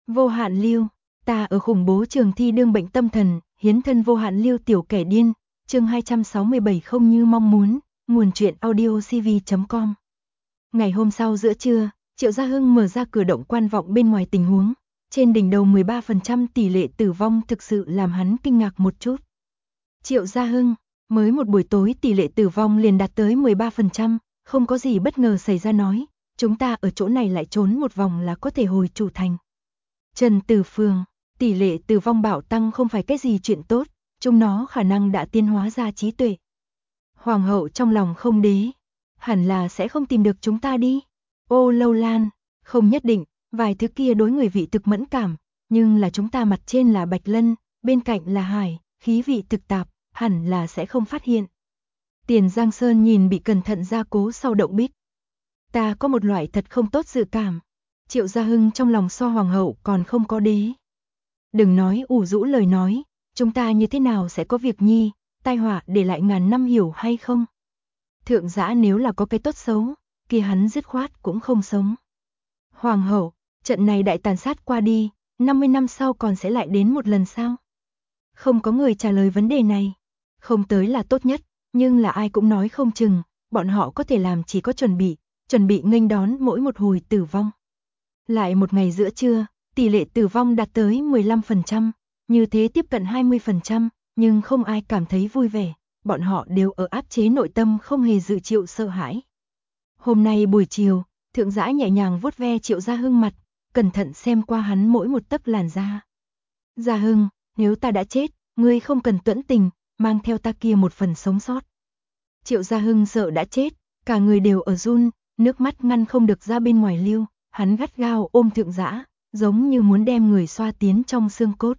Vô hạn lưu, ta ở khủng bố trường thi đương bệnh tâm thần, hiến thân vô hạn lưu tiểu kẻ điên, chương 267 không như mong muốn, nguồn truyện audio cv.com. Ngày hôm sau giữa trưa, Triệu Gia Hưng mở ra cửa động quan vọng bên ngoài tình huống, trên đỉnh đầu 13% tỷ lệ tử vong thực sự làm hắn kinh ngạc một chút. Triệu Gia Hưng, mới một buổi tối tỷ lệ tử vong liền đạt tới 13%, không có gì bất ngờ xảy ra nói, chúng ta ở chỗ này lại trốn một vòng là có thể hồi chủ thành. Trần Tử Phường, tỷ lệ tử vong bạo tăng không phải cái gì chuyện tốt, chúng nó khả năng đã tiến hóa ra trí tuệ. Hoàng hậu trong lòng không đế, hẳn là sẽ không tìm được chúng ta đi. Ô Lâu Lan, không nhất định, vài thứ kia đối người vị thực mẫn cảm, nhưng là chúng ta mặt trên là Bạch Lân, bên cạnh là hải, khí vị thực tạp, hẳn là sẽ không phát hiện. Tiền Giang Sơn nhìn bị cẩn thận gia cố sau động bích. Ta có một loại thật không tốt dự cảm. Triệu Gia Hưng trong lòng so hoàng hậu còn không có đế. Đừng nói ủ rũ lời nói, chúng ta như thế nào sẽ có việc nhi, tai họa để lại ngàn năm hiểu hay không? Thượng giã nếu là có cái tốt xấu, kia hắn dứt khoát cũng không sống. Hoàng hậu, trận này đại tàn sát qua đi, 50 năm sau còn sẽ lại đến một lần sao? Không có người trả lời vấn đề này. Không tới là tốt nhất, nhưng là ai cũng nói không chừng, bọn họ có thể làm chỉ có chuẩn bị nghênh đón mỗi một hồi tử vong. Lại một ngày giữa trưa, tỷ lệ tử vong đạt tới 15%, như thế tiếp cận 20%, nhưng không ai cảm thấy vui vẻ, bọn họ đều ở áp chế nội tâm không hề dự chịu sợ hãi. Hôm nay buổi chiều, thượng giã nhẹ nhàng vuốt ve Triệu Gia Hưng mặt, cẩn thận xem qua hắn mỗi một tấc làn da. Gia Hưng, nếu ta đã chết, ngươi không cần tuẫn tình, mang theo ta kia một phần sống sót. Triệu Gia Hưng sợ đã chết, cả người đều ở run, nước mắt ngăn không được ra bên ngoài lưu, hắn gắt gao ôm thượng giã, giống như muốn đem người xoa tiến trong xương cốt.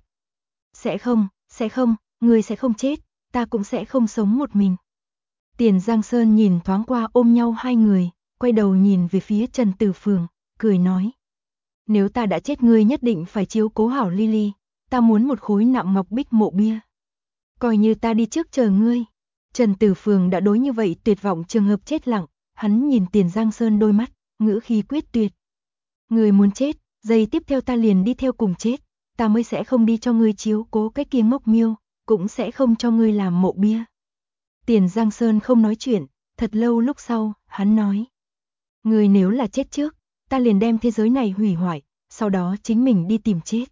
Sẽ không, ngươi sẽ không chết, ta cũng sẽ không sống một mình. Tiền Giang Sơn nhìn thoáng qua ôm nhau hai người, quay đầu nhìn về phía Trần Tử Phường, cười nói. Nếu ta đã chết ngươi nhất định phải chiếu cố hảo Lily, ta muốn một khối nạm ngọc bích mộ bia. Coi như ta đi trước chờ ngươi. Trần Tử Phường đã đối như vậy tuyệt vọng trường hợp chết lặng, hắn nhìn Tiền Giang Sơn đôi mắt, ngữ khí quyết tuyệt. Ngươi muốn chết, giây tiếp theo ta liền đi theo cùng chết, ta mới sẽ không đi cho ngươi chiếu cố cái kia ngốc miêu, cũng sẽ không cho ngươi làm mộ bia. Tiền Giang Sơn không nói chuyện, thật lâu lúc sau, hắn nói. Ngươi nếu là chết trước, ta liền đem thế giới này hủy hoại, sau đó chính mình đi tìm chết.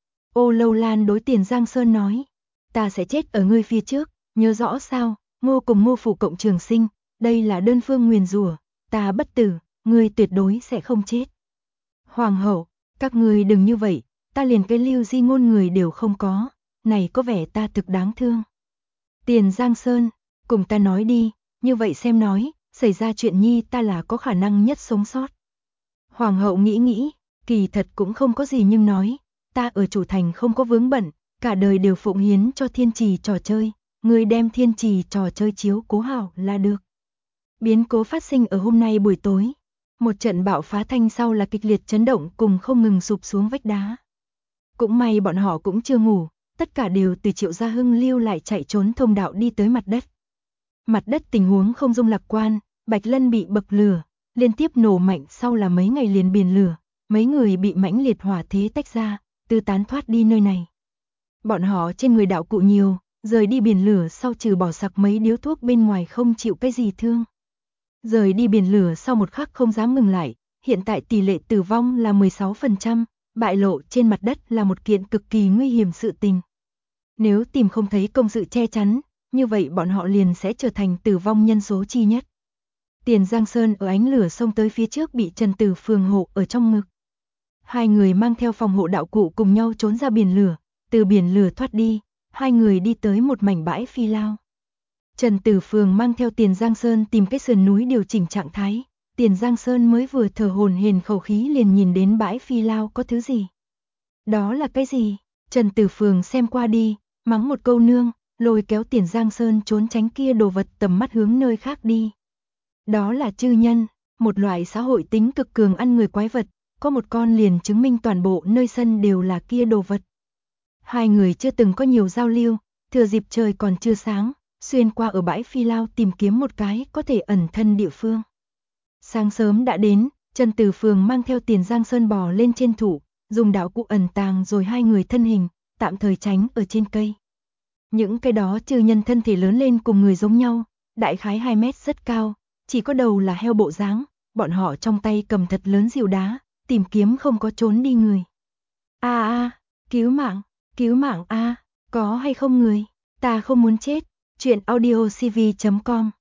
Ô Lâu Lan đối Tiền Giang Sơn nói. Ta sẽ chết ở ngươi phía trước, nhớ rõ sao, Ngô cùng Ngô phủ cộng trường sinh, đây là đơn phương nguyền rủa, ta bất tử, ngươi tuyệt đối sẽ không chết. Hoàng hậu, các ngươi đừng như vậy, ta liền cái lưu di ngôn người đều không có, này có vẻ ta thực đáng thương. Tiền Giang Sơn, cùng ta nói đi, như vậy xem nói, xảy ra chuyện nhi ta là có khả năng nhất sống sót. Hoàng hậu nghĩ, kỳ thật cũng không có gì nhưng nói, ta ở chủ thành không có vướng bận, cả đời đều phụng hiến cho thiên trì trò chơi, người đem thiên trì trò chơi chiếu cố hảo là được. Biến cố phát sinh ở hôm nay buổi tối, một trận bạo phá thanh sau là kịch liệt chấn động cùng không ngừng sụp xuống vách đá. Cũng may bọn họ cũng chưa ngủ, tất cả đều từ Triệu Gia Hưng lưu lại chạy trốn thông đạo đi tới mặt đất. Mặt đất tình huống không dung lạc quan, Bạch Lân bị bậc lửa, liên tiếp nổ mạnh sau là mấy ngày liền biển lửa, mấy người bị mãnh liệt hỏa thế tách ra, tư tán thoát đi nơi này. Bọn họ trên người đạo cụ nhiều, rời đi biển lửa sau trừ bỏ sặc mấy điếu thuốc bên ngoài không chịu cái gì thương. Rời đi biển lửa sau một khắc không dám ngừng lại, hiện tại tỷ lệ tử vong là 16%, bại lộ trên mặt đất là một kiện cực kỳ nguy hiểm sự tình. Nếu tìm không thấy công sự che chắn, như vậy bọn họ liền sẽ trở thành tử vong nhân số chi nhất. Tiền Giang Sơn ở ánh lửa xông tới phía trước bị Trần Tử Phường hộ ở trong ngực. Hai người mang theo phòng hộ đạo cụ cùng nhau trốn ra biển lửa, từ biển lửa thoát đi, hai người đi tới một mảnh bãi phi lao. Trần Tử Phường mang theo Tiền Giang Sơn tìm cái sườn núi điều chỉnh trạng thái, Tiền Giang Sơn mới vừa thở hổn hển khẩu khí liền nhìn đến bãi phi lao có thứ gì. Đó là cái gì? Trần Tử Phường xem qua đi, mắng một câu nương, lôi kéo Tiền Giang Sơn trốn tránh kia đồ vật tầm mắt hướng nơi khác đi. Đó là chư nhân, một loại xã hội tính cực cường ăn người quái vật, có một con liền chứng minh toàn bộ nơi sân đều là kia đồ vật. Hai người chưa từng có nhiều giao lưu, thừa dịp trời còn chưa sáng, xuyên qua ở bãi phi lao tìm kiếm một cái có thể ẩn thân địa phương. Sáng sớm đã đến, Trần Tử Phường mang theo Tiền Giang Sơn bò lên trên thụ, dùng đạo cụ ẩn tàng rồi hai người thân hình, tạm thời tránh ở trên cây. Những cây đó chư nhân thân thể lớn lên cùng người giống nhau, đại khái 2 mét rất cao, chỉ có đầu là heo bộ dáng, bọn họ trong tay cầm thật lớn rìu đá, tìm kiếm không có trốn đi người. Cứu mạng a, có hay không người, ta không muốn chết, truyện audiocv.com.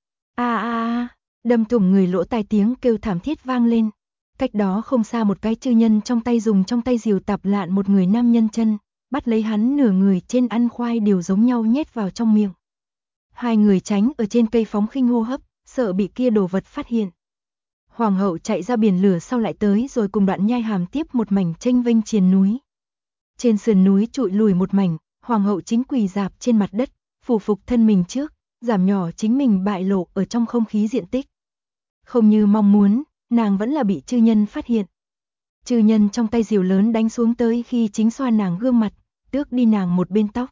Đâm thủng người lỗ tai tiếng kêu thảm thiết vang lên. Cách đó không xa một cái chư nhân trong tay dùng trong tay rìu tạp lạn một người nam nhân chân, bắt lấy hắn nửa người trên ăn khoai đều giống nhau nhét vào trong miệng. Hai người tránh ở trên cây phóng khinh hô hấp, sợ bị kia đồ vật phát hiện. Hoàng hậu chạy ra biển lửa sau lại tới rồi cùng Đoạn Nhai Hàm tiếp một mảnh chênh vênh triền núi. Trên sườn núi trụi lùi một mảnh, hoàng hậu chính quỳ rạp trên mặt đất, phủ phục thân mình trước, giảm nhỏ chính mình bại lộ ở trong không khí diện tích. Không như mong muốn, nàng vẫn là bị chư nhân phát hiện. Chư nhân trong tay rìu lớn đánh xuống tới khi chính xoa nàng gương mặt, tước đi nàng một bên tóc.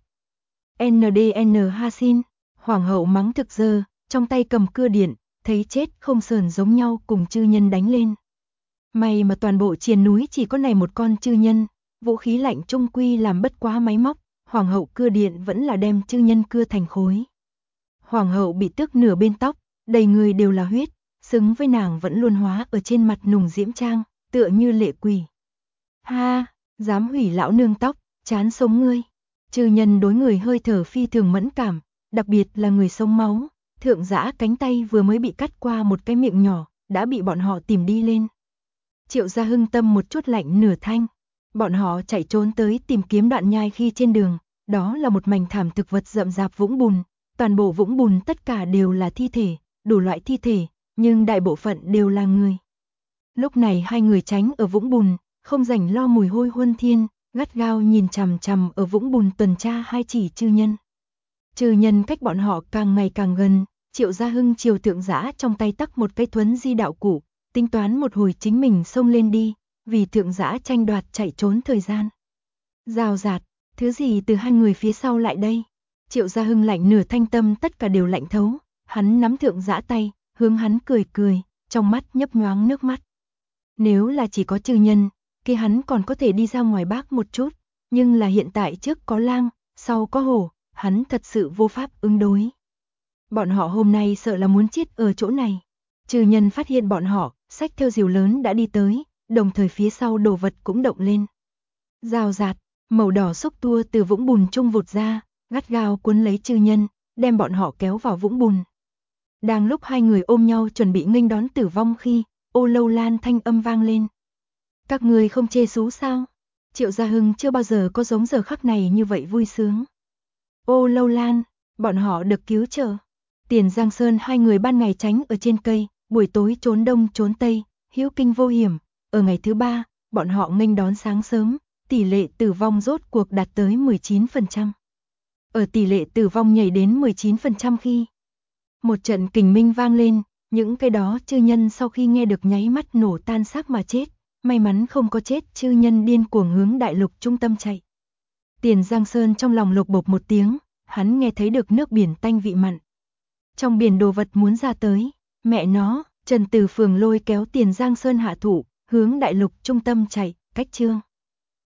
NDN Hasin, hoàng hậu mắng thực dơ, trong tay cầm cưa điện, thấy chết không sờn giống nhau cùng chư nhân đánh lên. May mà toàn bộ triền núi chỉ có này một con chư nhân, vũ khí lạnh trung quy làm bất quá máy móc, hoàng hậu cưa điện vẫn là đem chư nhân cưa thành khối. Hoàng hậu bị tước nửa bên tóc, đầy người đều là huyết, xứng với nàng vẫn luôn hóa ở trên mặt nùng diễm trang, tựa như lệ quỷ. Ha, dám hủy lão nương tóc, chán sống ngươi. Chư nhân đối người hơi thở phi thường mẫn cảm, đặc biệt là người sống máu, thượng dã cánh tay vừa mới bị cắt qua một cái miệng nhỏ, đã bị bọn họ tìm đi lên. Triệu Gia Hưng tâm một chút lạnh nửa thanh, bọn họ chạy trốn tới tìm kiếm Đoạn Nhai khi trên đường, đó là một mảnh thảm thực vật rậm rạp vũng bùn, toàn bộ vũng bùn tất cả đều là thi thể, đủ loại thi thể, nhưng đại bộ phận đều là người. Lúc này hai người tránh ở vũng bùn, không rảnh lo mùi hôi huân thiên, gắt gao nhìn chằm chằm ở vũng bùn tuần tra hai chỉ chư nhân. Chư nhân cách bọn họ càng ngày càng gần, Triệu Gia Hưng chiều thượng dã trong tay tắc một cái thuấn di đạo cụ, tính toán một hồi chính mình xông lên đi, vì thượng dã tranh đoạt chạy trốn thời gian. Rào rạt, thứ gì từ hai người phía sau lại đây? Triệu Gia Hưng lạnh nửa thanh tâm tất cả đều lạnh thấu, hắn nắm thượng dã tay, hướng hắn cười cười, trong mắt nhấp nhoáng nước mắt. Nếu là chỉ có chư nhân, kia hắn còn có thể đi ra ngoài bác một chút, nhưng là hiện tại trước có lang, sau có hổ, hắn thật sự vô pháp ứng đối. Bọn họ hôm nay sợ là muốn chết ở chỗ này. Chư nhân phát hiện bọn họ, xách theo rìu lớn đã đi tới, đồng thời phía sau đồ vật cũng động lên. Rào rạt, màu đỏ xúc tua từ vũng bùn trung vụt ra, gắt gao cuốn lấy chư nhân, đem bọn họ kéo vào vũng bùn. Đang lúc hai người ôm nhau chuẩn bị nghênh đón tử vong khi, Ô Lâu Lan thanh âm vang lên. Các người không chê xú sao? Triệu Gia Hưng chưa bao giờ có giống giờ khắc này như vậy vui sướng. Ô Lâu Lan, bọn họ được cứu trợ. Tiền Giang Sơn hai người ban ngày tránh ở trên cây, buổi tối trốn đông trốn tây, hữu kinh vô hiểm. Ở ngày thứ ba, bọn họ nghênh đón sáng sớm, tỷ lệ tử vong rốt cuộc đạt tới 19%. Ở tỷ lệ tử vong nhảy đến 19% khi một trận kình minh vang lên, những cái đó chư nhân sau khi nghe được nháy mắt nổ tan xác mà chết, may mắn không có chết, chư nhân điên cuồng hướng đại lục trung tâm chạy. Tiền Giang Sơn trong lòng lục bộp một tiếng, hắn nghe thấy được nước biển tanh vị mặn. Trong biển đồ vật muốn ra tới, mẹ nó, Trần Từ Phường lôi kéo Tiền Giang Sơn hạ thủ, hướng đại lục trung tâm chạy, cách chương.